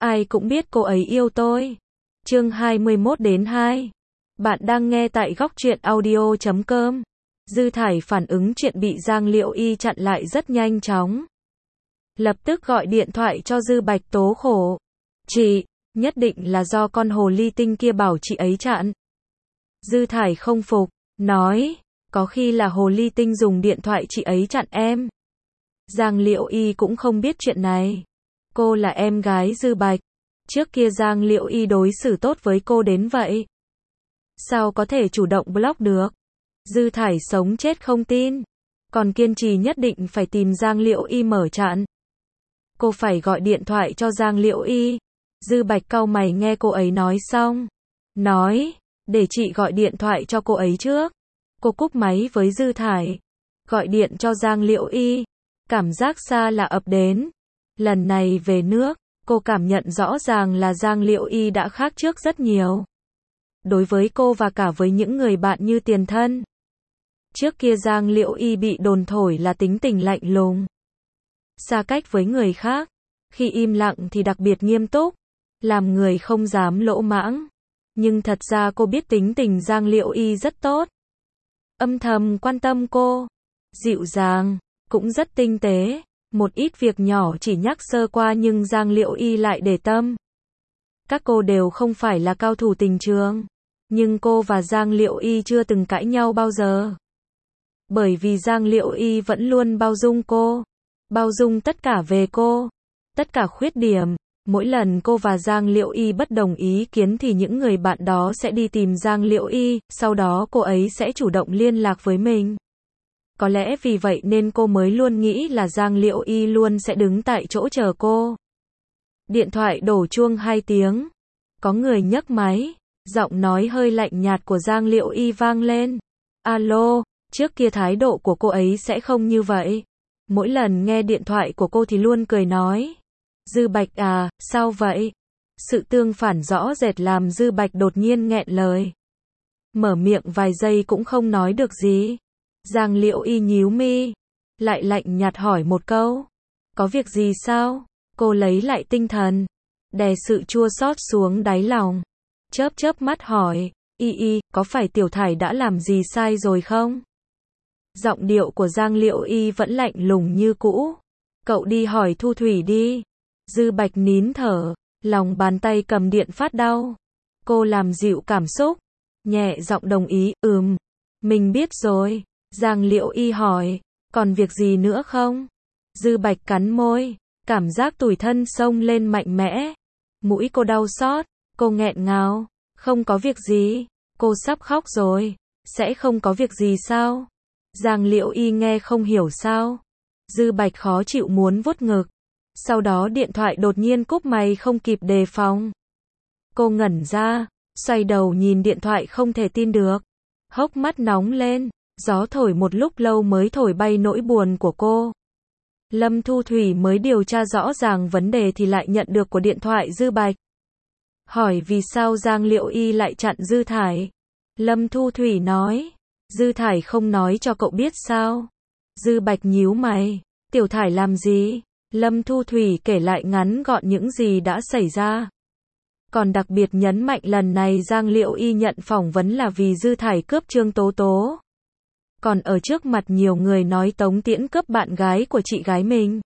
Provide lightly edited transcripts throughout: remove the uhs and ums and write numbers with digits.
ai cũng biết cô ấy yêu tôi. Chương 21-2. Bạn đang nghe tại góc truyện audio.com. Dư Thải phản ứng chuyện bị Giang Liễu Y chặn lại rất nhanh chóng. Lập tức gọi điện thoại cho Dư Bạch tố khổ. Chị, nhất định là do con hồ ly tinh kia bảo chị ấy chặn. Dư Thải không phục, nói, có khi là hồ ly tinh dùng điện thoại chị ấy chặn em. Giang Liễu Y cũng không biết chuyện này. Cô là em gái Dư Bạch. Trước kia Giang Liễu Y đối xử tốt với cô đến vậy. Sao có thể chủ động block được? Dư Thải sống chết không tin. Còn kiên trì nhất định phải tìm Giang Liễu Y mở chặn. Cô phải gọi điện thoại cho Giang Liễu Y. Dư Bạch cau mày nghe cô ấy nói xong. Nói, để chị gọi điện thoại cho cô ấy trước. Cô cúp máy với Dư Thải. Gọi điện cho Giang Liễu Y. Cảm giác xa lạ ập đến. Lần này về nước, cô cảm nhận rõ ràng là Giang Liễu Y đã khác trước rất nhiều. Đối với cô và cả với những người bạn như tiền thân. Trước kia Giang Liễu Y bị đồn thổi là tính tình lạnh lùng. Xa cách với người khác. Khi im lặng thì đặc biệt nghiêm túc. Làm người không dám lỗ mãng. Nhưng thật ra cô biết tính tình Giang Liễu Y rất tốt. Âm thầm quan tâm cô. Dịu dàng. Cũng rất tinh tế. Một ít việc nhỏ chỉ nhắc sơ qua nhưng Giang Liễu Y lại để tâm. Các cô đều không phải là cao thủ tình trường. Nhưng cô và Giang Liễu Y chưa từng cãi nhau bao giờ. Bởi vì Giang Liễu Y vẫn luôn bao dung cô. Bao dung tất cả về cô. Tất cả khuyết điểm. Mỗi lần cô và Giang Liễu Y bất đồng ý kiến thì những người bạn đó sẽ đi tìm Giang Liễu Y. Sau đó cô ấy sẽ chủ động liên lạc với mình. Có lẽ vì vậy nên cô mới luôn nghĩ là Giang Liễu Y luôn sẽ đứng tại chỗ chờ cô. Điện thoại đổ chuông 2 tiếng. Có người nhấc máy. Giọng nói hơi lạnh nhạt của Giang Liễu Y vang lên. Alo, trước kia thái độ của cô ấy sẽ không như vậy. Mỗi lần nghe điện thoại của cô thì luôn cười nói. Dư Bạch à, sao vậy? Sự tương phản rõ rệt làm Dư Bạch đột nhiên nghẹn lời. Mở miệng vài giây cũng không nói được gì. Giang Liễu Y nhíu mi. Lại lạnh nhạt hỏi một câu. Có việc gì sao? Cô lấy lại tinh thần. Đè sự chua xót xuống đáy lòng. Chớp chớp mắt hỏi. Y, có phải Tiểu Thải đã làm gì sai rồi không? Giọng điệu của Giang Liễu Y vẫn lạnh lùng như cũ. Cậu đi hỏi Thu Thủy đi. Dư Bạch nín thở. Lòng bàn tay cầm điện phát đau. Cô làm dịu cảm xúc. Nhẹ giọng đồng ý. Mình biết rồi. Giang Liễu Y hỏi. Còn việc gì nữa không? Dư Bạch cắn môi. Cảm giác tủi thân xông lên mạnh mẽ. Mũi cô đau xót. Cô nghẹn ngào. Không có việc gì. Cô sắp khóc rồi. Sẽ không có việc gì sao? Giang Liễu Y nghe không hiểu sao. Dư Bạch khó chịu muốn vuốt ngực. Sau đó điện thoại đột nhiên cúp máy không kịp đề phòng. Cô ngẩn ra. Xoay đầu nhìn điện thoại không thể tin được. Hốc mắt nóng lên. Gió thổi một lúc lâu mới thổi bay nỗi buồn của cô. Lâm Thu Thủy mới điều tra rõ ràng vấn đề thì lại nhận được của điện thoại Dư Bạch. Hỏi vì sao Giang Liễu Y lại chặn Dư Thải. Lâm Thu Thủy nói. Dư Thải không nói cho cậu biết sao? Dư Bạch nhíu mày. Tiểu Thải làm gì? Lâm Thu Thủy kể lại ngắn gọn những gì đã xảy ra. Còn đặc biệt nhấn mạnh lần này Giang Liễu Y nhận phỏng vấn là vì Dư Thải cướp Trương Tố Tố. Còn ở trước mặt nhiều người nói Tống Tiễn cướp bạn gái của chị gái mình.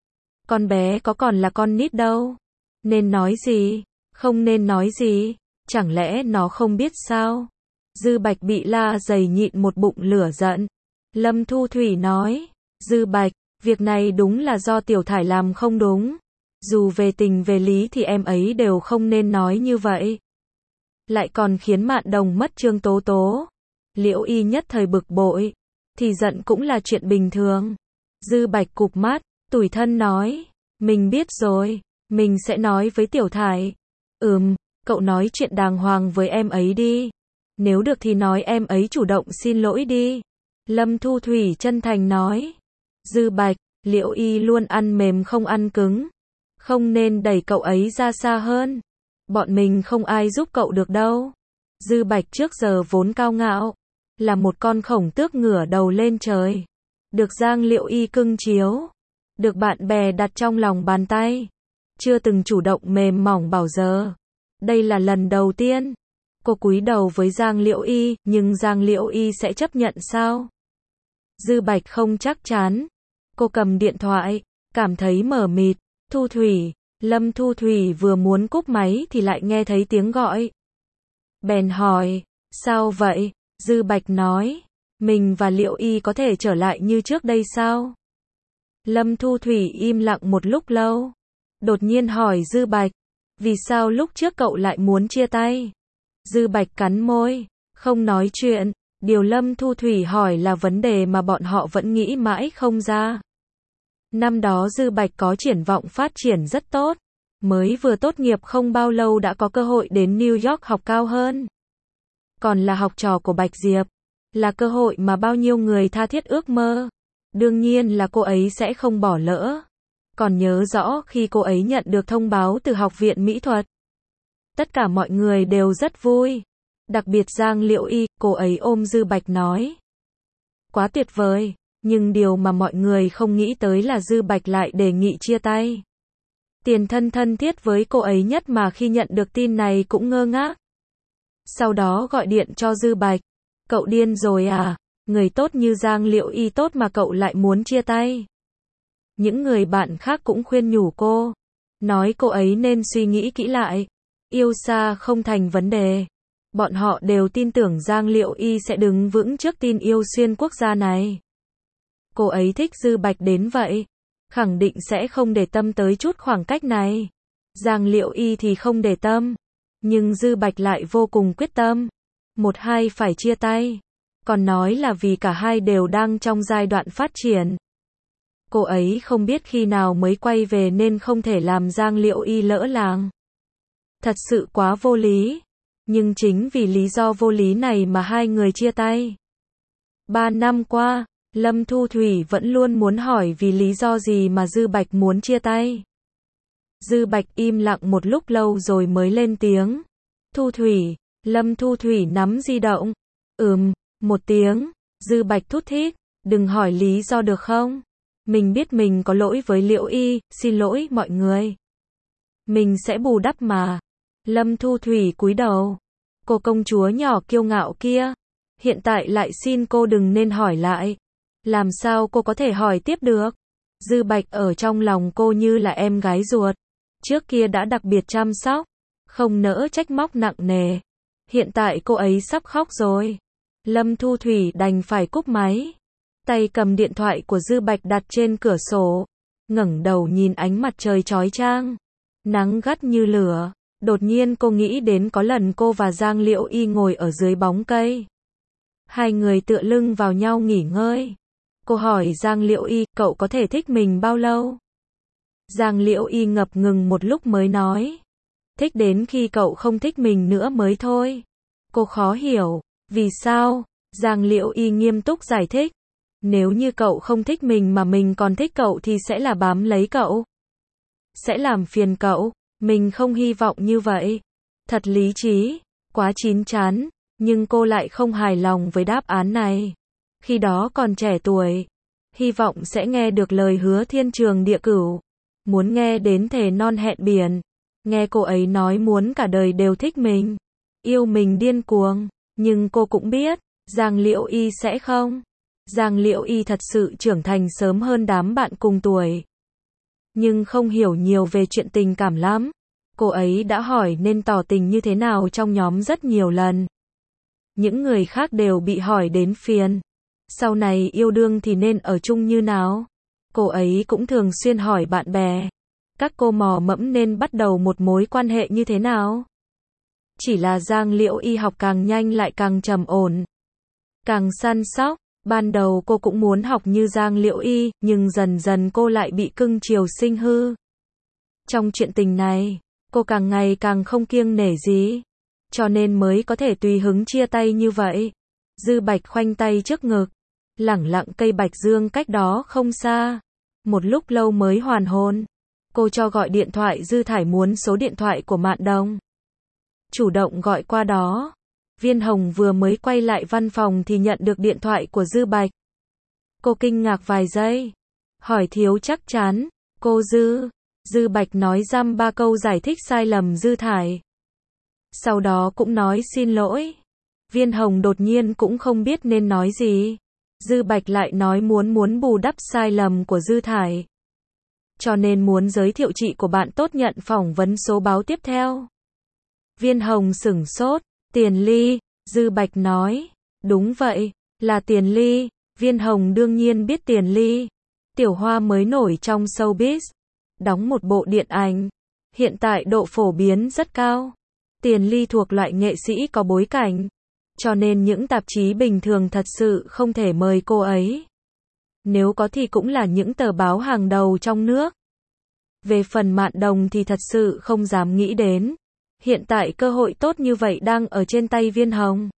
Con bé có còn là con nít đâu. Nên nói gì? Không nên nói gì? Chẳng lẽ nó không biết sao? Dư Bạch bị la dày nhịn một bụng lửa giận. Lâm Thu Thủy nói. Dư Bạch, việc này đúng là do Tiểu Thải làm không đúng. Dù về tình về lý thì em ấy đều không nên nói như vậy. Lại còn khiến Mạn Đồng mất Trương Tố Tố. Liễu Y nhất thời bực bội. Thì giận cũng là chuyện bình thường. Dư Bạch cụp mắt, tủi thân nói. Mình biết rồi. Mình sẽ nói với Tiểu Thải. Cậu nói chuyện đàng hoàng với em ấy đi. Nếu được thì nói em ấy chủ động xin lỗi đi. Lâm Thu Thủy chân thành nói. Dư Bạch, Liễu Y luôn ăn mềm không ăn cứng. Không nên đẩy cậu ấy ra xa hơn. Bọn mình không ai giúp cậu được đâu. Dư Bạch trước giờ vốn cao ngạo. Là một con khổng tước ngửa đầu lên trời. Được Giang Liễu Y cưng chiếu. Được bạn bè đặt trong lòng bàn tay. chưa từng chủ động mềm mỏng bảo giờ. Đây là lần đầu tiên. Cô cúi đầu với Giang Liễu Y, nhưng Giang Liễu Y sẽ chấp nhận sao? Dư Bạch không chắc chắn. Cô cầm điện thoại, cảm thấy mờ mịt. Thu Thủy, Lâm Thu Thủy vừa muốn cúp máy thì lại nghe thấy tiếng gọi. Bèn hỏi, sao vậy? Dư Bạch nói, mình và Liễu Y có thể trở lại như trước đây sao? Lâm Thu Thủy im lặng một lúc lâu. Đột nhiên hỏi Dư Bạch, vì sao lúc trước cậu lại muốn chia tay? Dư Bạch cắn môi, không nói chuyện. Điều Lâm Thu Thủy hỏi là vấn đề mà bọn họ vẫn nghĩ mãi không ra. Năm đó Dư Bạch có triển vọng phát triển rất tốt. Mới vừa tốt nghiệp không bao lâu đã có cơ hội đến New York học cao hơn. Còn là học trò của Bạch Diệp. Là cơ hội mà bao nhiêu người tha thiết ước mơ. Đương nhiên là cô ấy sẽ không bỏ lỡ. Còn nhớ rõ khi cô ấy nhận được thông báo từ Học viện Mỹ thuật. Tất cả mọi người đều rất vui. Đặc biệt Giang Liễu Y, cô ấy ôm Dư Bạch nói. Quá tuyệt vời, nhưng điều mà mọi người không nghĩ tới là Dư Bạch lại đề nghị chia tay. Tiền thân thân thiết với cô ấy nhất mà khi nhận được tin này cũng ngơ ngác. Sau đó gọi điện cho Dư Bạch. Cậu điên rồi à? Người tốt như Giang Liễu Y tốt mà cậu lại muốn chia tay. Những người bạn khác cũng khuyên nhủ cô. Nói cô ấy nên suy nghĩ kỹ lại. Yêu xa không thành vấn đề. Bọn họ đều tin tưởng Giang Liễu Y sẽ đứng vững trước tin yêu xuyên quốc gia này. Cô ấy thích Dư Bạch đến vậy. Khẳng định sẽ không để tâm tới chút khoảng cách này. Giang Liễu Y thì không để tâm. Nhưng Dư Bạch lại vô cùng quyết tâm. Một hai phải chia tay. Còn nói là vì cả hai đều đang trong giai đoạn phát triển. Cô ấy không biết khi nào mới quay về nên không thể làm Giang Liễu Y lỡ làng. Thật sự quá vô lý. Nhưng chính vì lý do vô lý này mà hai người chia tay. 3 năm qua, Lâm Thu Thủy vẫn luôn muốn hỏi vì lý do gì mà Dư Bạch muốn chia tay. Dư Bạch im lặng một lúc lâu rồi mới lên tiếng. Thu Thủy, Lâm Thu Thủy nắm di động. Một tiếng. Dư Bạch thút thít, đừng hỏi lý do được không? Mình biết mình có lỗi với Liễu Y, xin lỗi mọi người. Mình sẽ bù đắp mà. Lâm Thu Thủy cúi đầu. Cô công chúa nhỏ kiêu ngạo kia. Hiện tại lại xin cô đừng nên hỏi lại. Làm sao cô có thể hỏi tiếp được? Dư Bạch ở trong lòng cô như là em gái ruột. Trước kia đã đặc biệt chăm sóc. Không nỡ trách móc nặng nề. Hiện tại cô ấy sắp khóc rồi. Lâm Thu Thủy đành phải cúp máy. Tay cầm điện thoại của Dư Bạch đặt trên cửa sổ. Ngẩng đầu nhìn ánh mặt trời chói chang. Nắng gắt như lửa. Đột nhiên cô nghĩ đến có lần cô và Giang Liễu Y ngồi ở dưới bóng cây. Hai người tựa lưng vào nhau nghỉ ngơi. Cô hỏi Giang Liễu Y, cậu có thể thích mình bao lâu? Giang Liễu Y ngập ngừng một lúc mới nói. Thích đến khi cậu không thích mình nữa mới thôi. Cô khó hiểu. Vì sao? Giang Liễu Y nghiêm túc giải thích. Nếu như cậu không thích mình mà mình còn thích cậu thì sẽ là bám lấy cậu. Sẽ làm phiền cậu. Mình không hy vọng như vậy. Thật lý trí. Quá chín chắn. Nhưng cô lại không hài lòng với đáp án này. Khi đó còn trẻ tuổi. Hy vọng sẽ nghe được lời hứa thiên trường địa cửu. Muốn nghe đến thề non hẹn biển. Nghe cô ấy nói muốn cả đời đều thích mình. Yêu mình điên cuồng. Nhưng cô cũng biết. Giang Liễu Y sẽ không. Giang Liễu Y thật sự trưởng thành sớm hơn đám bạn cùng tuổi. Nhưng không hiểu nhiều về chuyện tình cảm lắm. Cô ấy đã hỏi nên tỏ tình như thế nào trong nhóm rất nhiều lần. Những người khác đều bị hỏi đến phiền. Sau này yêu đương thì nên ở chung như nào? Cô ấy cũng thường xuyên hỏi bạn bè. Các cô mò mẫm nên bắt đầu một mối quan hệ như thế nào? Chỉ là Giang Liễu Y học càng nhanh lại càng trầm ổn. Càng săn sóc. Ban đầu cô cũng muốn học như Giang Liễu Y, nhưng dần dần cô lại bị cưng chiều sinh hư. Trong chuyện tình này, cô càng ngày càng không kiêng nể gì. Cho nên mới có thể tùy hứng chia tay như vậy. Dư Bạch khoanh tay trước ngực. Lẳng lặng cây bạch dương cách đó không xa. Một lúc lâu mới hoàn hồn. Cô cho gọi điện thoại Dư Thải muốn số điện thoại của Mạn Đồng. Chủ động gọi qua đó. Viên Hồng vừa mới quay lại văn phòng thì nhận được điện thoại của Dư Bạch. Cô kinh ngạc vài giây. Hỏi thiếu chắc chắn. Cô Dư. Dư Bạch nói dăm ba câu giải thích sai lầm Dư Thải. Sau đó cũng nói xin lỗi. Viên Hồng đột nhiên cũng không biết nên nói gì. Dư Bạch lại nói muốn bù đắp sai lầm của Dư Thải. Cho nên muốn giới thiệu chị của bạn tốt nhận phỏng vấn số báo tiếp theo. Viên Hồng sửng sốt. Tiền Ly, Dư Bạch nói. Đúng vậy, là Tiền Ly. Viên Hồng đương nhiên biết Tiền Ly. Tiểu hoa mới nổi trong showbiz. Đóng một bộ điện ảnh. Hiện tại độ phổ biến rất cao. Tiền Ly thuộc loại nghệ sĩ có bối cảnh. Cho nên những tạp chí bình thường thật sự không thể mời cô ấy. Nếu có thì cũng là những tờ báo hàng đầu trong nước. Về phần Mạn Đồng thì thật sự không dám nghĩ đến. Hiện tại cơ hội tốt như vậy đang ở trên tay Viên Hồng.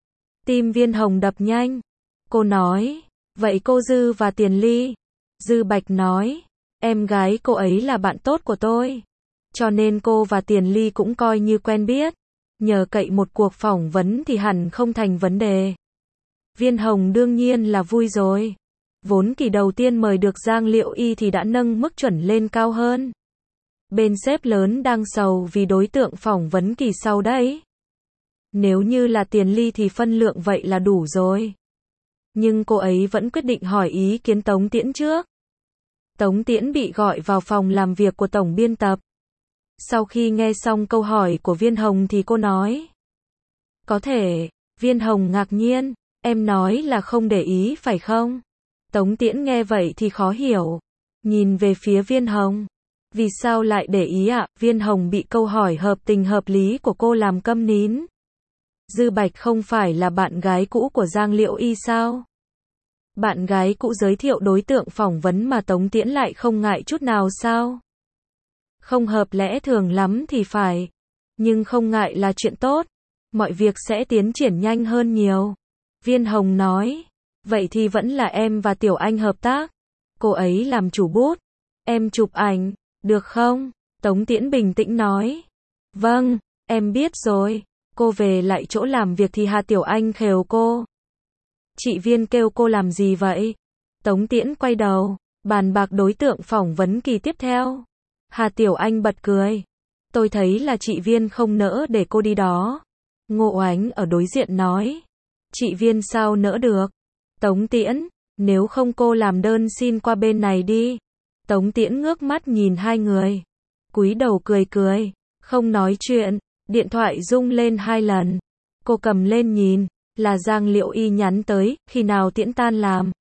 Tim Viên Hồng đập nhanh. Cô nói, vậy cô Dư và Tiền Ly. Dư Bạch nói, em gái cô ấy là bạn tốt của tôi. Cho nên cô và Tiền Ly cũng coi như quen biết. Nhờ cậy một cuộc phỏng vấn thì hẳn không thành vấn đề. Viên Hồng đương nhiên là vui rồi. Vốn kỳ đầu tiên mời được Giang Liệu Y thì đã nâng mức chuẩn lên cao hơn. Bên sếp lớn đang sầu vì đối tượng phỏng vấn kỳ sau đấy. Nếu như là Tiền Ly thì phân lượng vậy là đủ rồi. Nhưng cô ấy vẫn quyết định hỏi ý kiến Tống Tiễn trước. Tống Tiễn bị gọi vào phòng làm việc của tổng biên tập. Sau khi nghe xong câu hỏi của Viên Hồng thì cô nói. Có thể. Viên Hồng ngạc nhiên. Em nói là không để ý phải không? Tống Tiễn nghe vậy thì khó hiểu. Nhìn về phía Viên Hồng. Vì sao lại để ý ạ? Viên Hồng bị câu hỏi hợp tình hợp lý của cô làm câm nín. Dư Bạch không phải là bạn gái cũ của Giang Liệu Y sao? Bạn gái cũ giới thiệu đối tượng phỏng vấn mà Tống Tiễn lại không ngại chút nào sao? Không hợp lẽ thường lắm thì phải. Nhưng không ngại là chuyện tốt. Mọi việc sẽ tiến triển nhanh hơn nhiều. Viên Hồng nói. Vậy thì vẫn là em và Tiểu Anh hợp tác. Cô ấy làm chủ bút. Em chụp ảnh. Được không? Tống Tiễn bình tĩnh nói. Vâng, em biết rồi. Cô về lại chỗ làm việc thì Hà Tiểu Anh khều cô. Chị Viên kêu cô làm gì vậy? Tống Tiễn quay đầu. Bàn bạc đối tượng phỏng vấn kỳ tiếp theo. Hà Tiểu Anh bật cười. Tôi thấy là chị Viên không nỡ để cô đi đó. Ngộ Ánh ở đối diện nói. Chị Viên sao nỡ được? Tống Tiễn, nếu không cô làm đơn xin qua bên này đi. Tống Tiễn ngước mắt nhìn hai người. Cúi đầu cười cười. Không nói chuyện. Điện thoại rung lên 2 lần. Cô cầm lên nhìn. Là Giang Liệu Y nhắn tới. Khi nào Tiễn tan làm?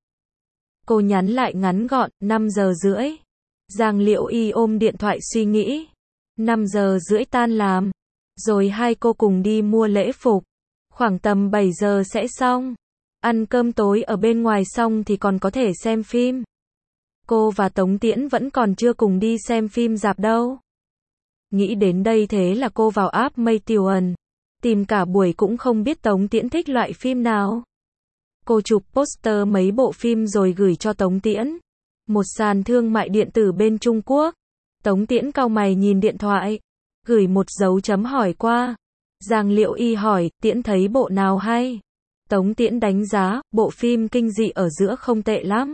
Cô nhắn lại ngắn gọn. 5 giờ rưỡi. Giang Liệu Y ôm điện thoại suy nghĩ. 5 giờ rưỡi tan làm. Rồi hai cô cùng đi mua lễ phục. Khoảng tầm 7 giờ sẽ xong. Ăn cơm tối ở bên ngoài xong thì còn có thể xem phim. Cô và Tống Tiễn vẫn còn chưa cùng đi xem phim rạp đâu. Nghĩ đến đây thế là cô vào app Maytion. Tìm cả buổi cũng không biết Tống Tiễn thích loại phim nào. Cô chụp poster mấy bộ phim rồi gửi cho Tống Tiễn. Một sàn thương mại điện tử bên Trung Quốc. Tống Tiễn cau mày nhìn điện thoại. Gửi một dấu chấm hỏi qua. Giang Liệu Y hỏi, Tiễn thấy bộ nào hay? Tống Tiễn đánh giá, bộ phim kinh dị ở giữa không tệ lắm.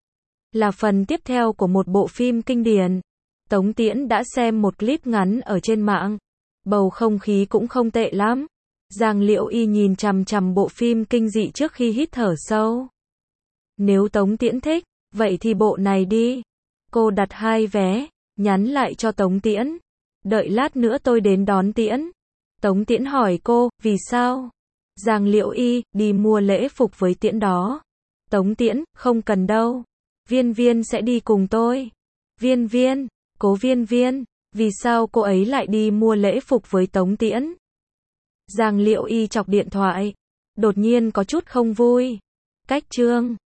Là phần tiếp theo của một bộ phim kinh điển. Tống Tiễn đã xem một clip ngắn ở trên mạng. Bầu không khí cũng không tệ lắm. Giang Liệu Y nhìn chằm chằm bộ phim kinh dị trước khi hít thở sâu. Nếu Tống Tiễn thích, vậy thì bộ này đi. Cô đặt 2 vé, nhắn lại cho Tống Tiễn. Đợi lát nữa tôi đến đón Tiễn. Tống Tiễn hỏi cô, vì sao? Giang Liệu Y, đi mua lễ phục với Tiễn đó. Tống Tiễn, không cần đâu. Viên Viên sẽ đi cùng tôi. Viên Viên, cố Viên Viên, vì sao cô ấy lại đi mua lễ phục với Tống Tiễn? Giang Liệu Y chọc điện thoại. Đột nhiên có chút không vui. Cách chương